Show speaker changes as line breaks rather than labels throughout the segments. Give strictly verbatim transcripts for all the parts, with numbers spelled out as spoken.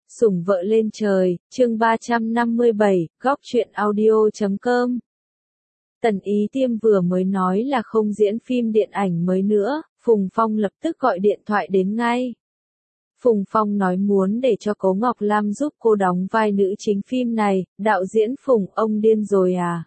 Sủng vợ lên trời, chương ba trăm năm mươi bảy, góc truyện audio chấm com. Tần Ý Tiêm vừa mới nói là không diễn phim điện ảnh mới nữa, Phùng Phong lập tức gọi điện thoại đến ngay. Phùng Phong nói muốn để cho Cố Ngọc Lam giúp cô đóng vai nữ chính phim này, đạo diễn Phùng, ông điên rồi à?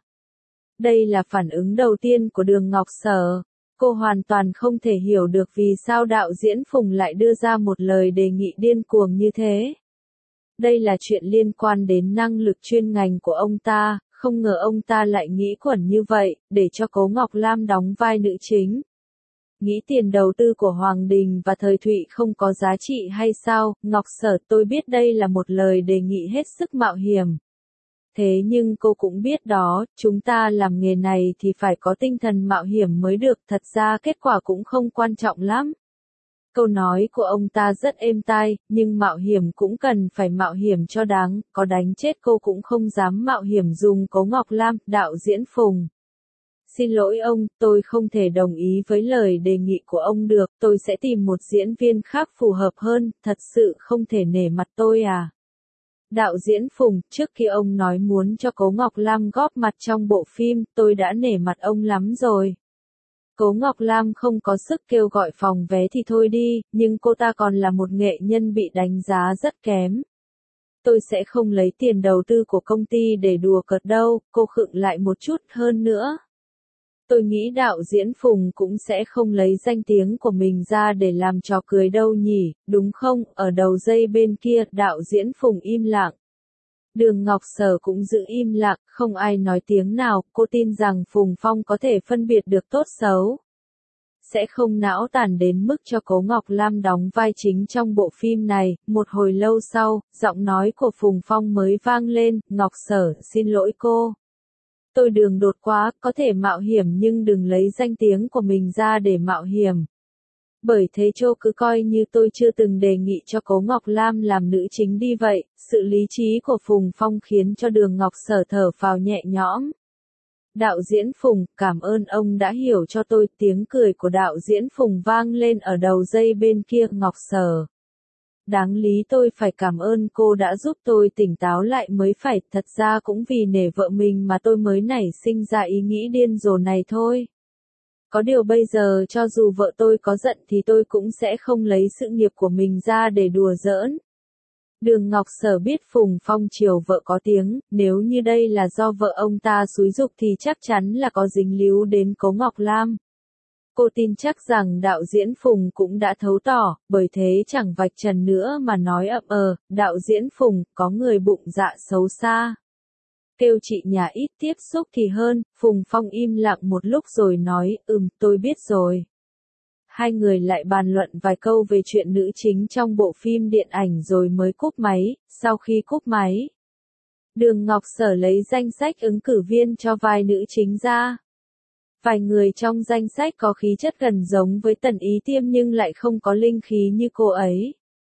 Đây là phản ứng đầu tiên của Đường Ngọc Sở. Cô hoàn toàn không thể hiểu được vì sao đạo diễn Phùng lại đưa ra một lời đề nghị điên cuồng như thế. Đây là chuyện liên quan đến năng lực chuyên ngành của ông ta, không ngờ ông ta lại nghĩ quẩn như vậy, để cho Cố Ngọc Lam đóng vai nữ chính. Nghĩ tiền đầu tư của Hoàng Đình và Thời Thụy không có giá trị hay sao? Ngọc Sở, tôi biết đây là một lời đề nghị hết sức mạo hiểm. Thế nhưng cô cũng biết đó, chúng ta làm nghề này thì phải có tinh thần mạo hiểm mới được, thật ra kết quả cũng không quan trọng lắm. Câu nói của ông ta rất êm tai, nhưng mạo hiểm cũng cần phải mạo hiểm cho đáng, có đánh chết cô cũng không dám mạo hiểm dùng Cố Ngọc Lam, đạo diễn Phùng. Xin lỗi ông, tôi không thể đồng ý với lời đề nghị của ông được, tôi sẽ tìm một diễn viên khác phù hợp hơn, thật sự không thể nể mặt tôi à. Đạo diễn Phùng, trước khi ông nói muốn cho Cố Ngọc Lam góp mặt trong bộ phim, tôi đã nể mặt ông lắm rồi. Cố Ngọc Lam không có sức kêu gọi phòng vé thì thôi đi, nhưng cô ta còn là một nghệ nhân bị đánh giá rất kém. Tôi sẽ không lấy tiền đầu tư của công ty để đùa cợt đâu, cô khựng lại một chút hơn nữa. Tôi nghĩ đạo diễn Phùng cũng sẽ không lấy danh tiếng của mình ra để làm trò cười đâu nhỉ, đúng không? Ở đầu dây bên kia, đạo diễn Phùng im lặng. Đường Ngọc Sở cũng giữ im lặng, không ai nói tiếng nào, cô tin rằng Phùng Phong có thể phân biệt được tốt xấu. Sẽ không não tàn đến mức cho Cố Ngọc Lam đóng vai chính trong bộ phim này. Một hồi lâu sau, giọng nói của Phùng Phong mới vang lên, Ngọc Sở, xin lỗi cô. Tôi đường đột quá, có thể mạo hiểm nhưng đừng lấy danh tiếng của mình ra để mạo hiểm. Bởi thế Chô cứ coi như tôi chưa từng đề nghị cho Cố Ngọc Lam làm nữ chính đi vậy. Sự lý trí của Phùng Phong khiến cho Đường Ngọc Sở thở phào nhẹ nhõm. Đạo diễn Phùng, cảm ơn ông đã hiểu cho tôi. Tiếng cười của đạo diễn Phùng vang lên ở đầu dây bên kia. Ngọc Sở, đáng lý tôi phải cảm ơn cô đã giúp tôi tỉnh táo lại mới phải, thật ra cũng vì nể vợ mình mà tôi mới nảy sinh ra ý nghĩ điên rồ này thôi. Có điều bây giờ cho dù vợ tôi có giận thì tôi cũng sẽ không lấy sự nghiệp của mình ra để đùa giỡn. Đường Ngọc Sở biết Phùng Phong chiều vợ có tiếng, nếu như đây là do vợ ông ta xúi giục thì chắc chắn là có dính líu đến Cố Ngọc Lam. Cô tin chắc rằng đạo diễn Phùng cũng đã thấu tỏ, bởi thế chẳng vạch trần nữa mà nói ậm ờ, đạo diễn Phùng, có người bụng dạ xấu xa. Kêu chị nhà ít tiếp xúc thì hơn. Phùng Phong im lặng một lúc rồi nói, ừm, tôi biết rồi. Hai người lại bàn luận vài câu về chuyện nữ chính trong bộ phim điện ảnh rồi mới cúp máy. Sau khi cúp máy, Đường Ngọc Sở lấy danh sách ứng cử viên cho vai nữ chính ra. Vài người trong danh sách có khí chất gần giống với Tần Ý Tiêm nhưng lại không có linh khí như cô ấy.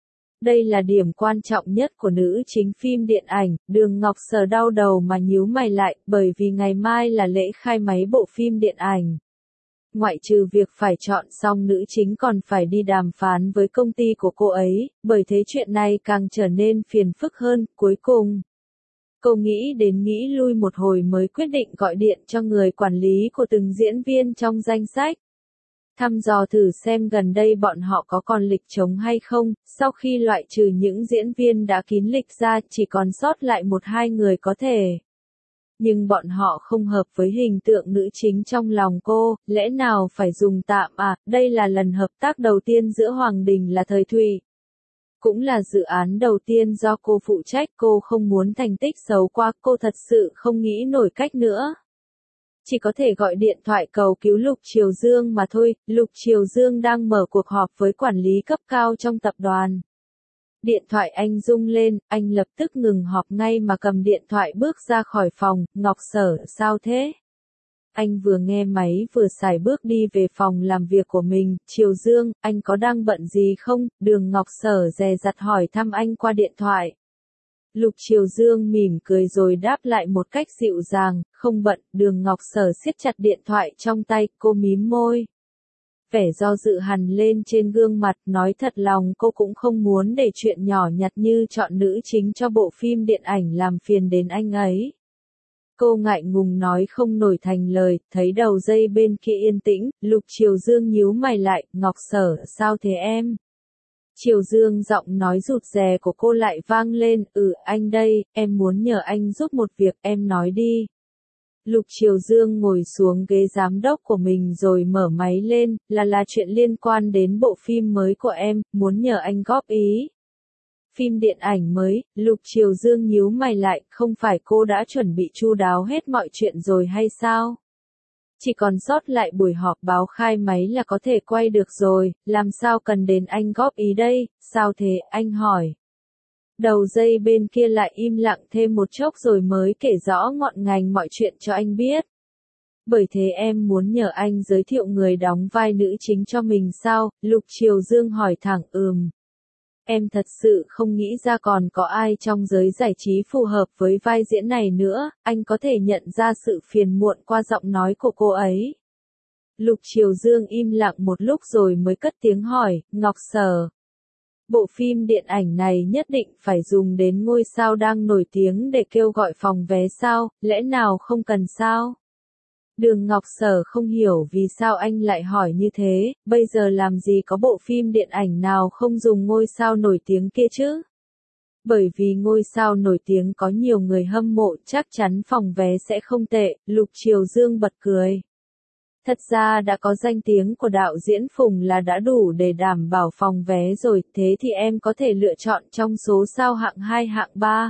Đây là điểm quan trọng nhất của nữ chính phim điện ảnh. Đường Ngọc Sở đau đầu mà nhíu mày lại, bởi vì ngày mai là lễ khai máy bộ phim điện ảnh. Ngoại trừ việc phải chọn xong nữ chính còn phải đi đàm phán với công ty của cô ấy, bởi thế chuyện này càng trở nên phiền phức hơn. Cuối cùng, cô nghĩ đến nghĩ lui một hồi mới quyết định gọi điện cho người quản lý của từng diễn viên trong danh sách. Thăm dò thử xem gần đây bọn họ có còn lịch trống hay không. Sau khi loại trừ những diễn viên đã kín lịch ra, chỉ còn sót lại một hai người có thể. Nhưng bọn họ không hợp với hình tượng nữ chính trong lòng cô, lẽ nào phải dùng tạm à? Đây là lần hợp tác đầu tiên giữa Hoàng Đình là Thời Thụy. Cũng là dự án đầu tiên do cô phụ trách, cô không muốn thành tích xấu qua, cô thật sự không nghĩ nổi cách nữa. Chỉ có thể gọi điện thoại cầu cứu Lục Triều Dương mà thôi. Lục Triều Dương đang mở cuộc họp với quản lý cấp cao trong tập đoàn. Điện thoại anh rung lên, anh lập tức ngừng họp ngay mà cầm điện thoại bước ra khỏi phòng. Ngọc Sở, sao thế? Anh vừa nghe máy vừa sải bước đi về phòng làm việc của mình. Triều Dương, anh có đang bận gì không? Đường Ngọc Sở dè dặt hỏi thăm anh qua điện thoại. Lục Triều Dương mỉm cười rồi đáp lại một cách dịu dàng, không bận. Đường Ngọc Sở siết chặt điện thoại trong tay, cô mím môi. Vẻ do dự hằn lên trên gương mặt, nói thật lòng cô cũng không muốn để chuyện nhỏ nhặt như chọn nữ chính cho bộ phim điện ảnh làm phiền đến anh ấy. Cô ngại ngùng nói không nổi thành lời, thấy đầu dây bên kia yên tĩnh, Lục Triều Dương nhíu mày lại, Ngọc Sở, sao thế em? Triều Dương giọng nói rụt rè của cô lại vang lên, ừ anh đây, em muốn nhờ anh giúp một việc, em nói đi. Lục Triều Dương ngồi xuống ghế giám đốc của mình rồi mở máy lên, là là chuyện liên quan đến bộ phim mới của em, muốn nhờ anh góp ý. Phim điện ảnh mới, Lục Triều Dương nhíu mày lại, không phải cô đã chuẩn bị chu đáo hết mọi chuyện rồi hay sao? Chỉ còn sót lại buổi họp báo khai máy là có thể quay được rồi, làm sao cần đến anh góp ý đây, sao thế, anh hỏi. Đầu dây bên kia lại im lặng thêm một chốc rồi mới kể rõ ngọn ngành mọi chuyện cho anh biết. Bởi thế em muốn nhờ anh giới thiệu người đóng vai nữ chính cho mình sao? Lục Triều Dương hỏi thẳng, ừm. Em thật sự không nghĩ ra còn có ai trong giới giải trí phù hợp với vai diễn này nữa, anh có thể nhận ra sự phiền muộn qua giọng nói của cô ấy. Lục Triều Dương im lặng một lúc rồi mới cất tiếng hỏi, Ngọc Sở. Bộ phim điện ảnh này nhất định phải dùng đến ngôi sao đang nổi tiếng để kêu gọi phòng vé sao, lẽ nào không cần sao? Đường Ngọc Sở không hiểu vì sao anh lại hỏi như thế, bây giờ làm gì có bộ phim điện ảnh nào không dùng ngôi sao nổi tiếng kia chứ? Bởi vì ngôi sao nổi tiếng có nhiều người hâm mộ, chắc chắn phòng vé sẽ không tệ, Lục Triều Dương bật cười. Thật ra đã có danh tiếng của đạo diễn Phùng là đã đủ để đảm bảo phòng vé rồi, thế thì em có thể lựa chọn trong số sao hạng hai hạng ba.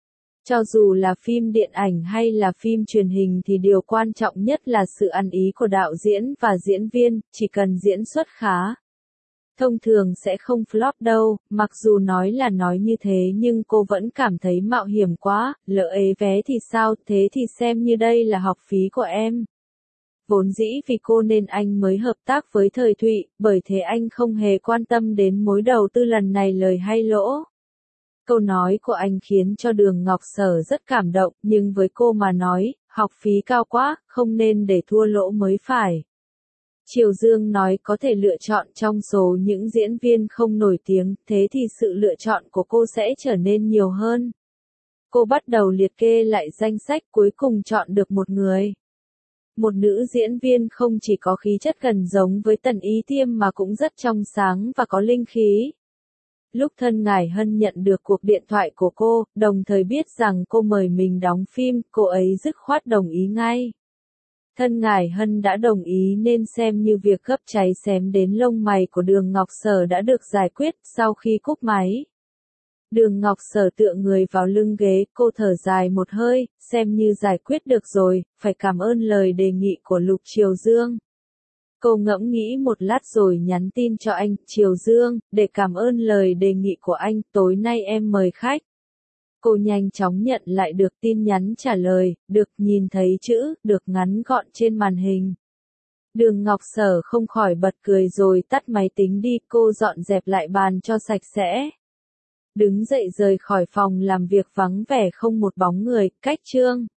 Cho dù là phim điện ảnh hay là phim truyền hình thì điều quan trọng nhất là sự ăn ý của đạo diễn và diễn viên, chỉ cần diễn xuất khá. Thông thường sẽ không flop đâu, mặc dù nói là nói như thế nhưng cô vẫn cảm thấy mạo hiểm quá, lỡ ế vé thì sao, thế thì xem như đây là học phí của em. Vốn dĩ vì cô nên anh mới hợp tác với Thời Thụy, bởi thế anh không hề quan tâm đến mối đầu tư lần này lời hay lỗ. Câu nói của anh khiến cho Đường Ngọc Sở rất cảm động, nhưng với cô mà nói, học phí cao quá, không nên để thua lỗ mới phải. Triều Dương nói có thể lựa chọn trong số những diễn viên không nổi tiếng, thế thì sự lựa chọn của cô sẽ trở nên nhiều hơn. Cô bắt đầu liệt kê lại danh sách, cuối cùng chọn được một người. Một nữ diễn viên không chỉ có khí chất gần giống với Tần Ý Tiêm mà cũng rất trong sáng và có linh khí. Lúc Thân Ngải Hân nhận được cuộc điện thoại của cô, đồng thời biết rằng cô mời mình đóng phim, cô ấy dứt khoát đồng ý ngay. Thân Ngải Hân đã đồng ý nên xem như việc gấp cháy xém đến lông mày của Đường Ngọc Sở đã được giải quyết sau khi cúp máy. Đường Ngọc Sở tựa người vào lưng ghế, cô thở dài một hơi, xem như giải quyết được rồi, phải cảm ơn lời đề nghị của Lục Triều Dương. Cô ngẫm nghĩ một lát rồi nhắn tin cho anh, Triều Dương, để cảm ơn lời đề nghị của anh, tối nay em mời khách. Cô nhanh chóng nhận lại được tin nhắn trả lời, được nhìn thấy chữ, được ngắn gọn trên màn hình. Đường Ngọc Sở không khỏi bật cười rồi tắt máy tính đi, cô dọn dẹp lại bàn cho sạch sẽ. Đứng dậy rời khỏi phòng làm việc vắng vẻ không một bóng người, cách Trương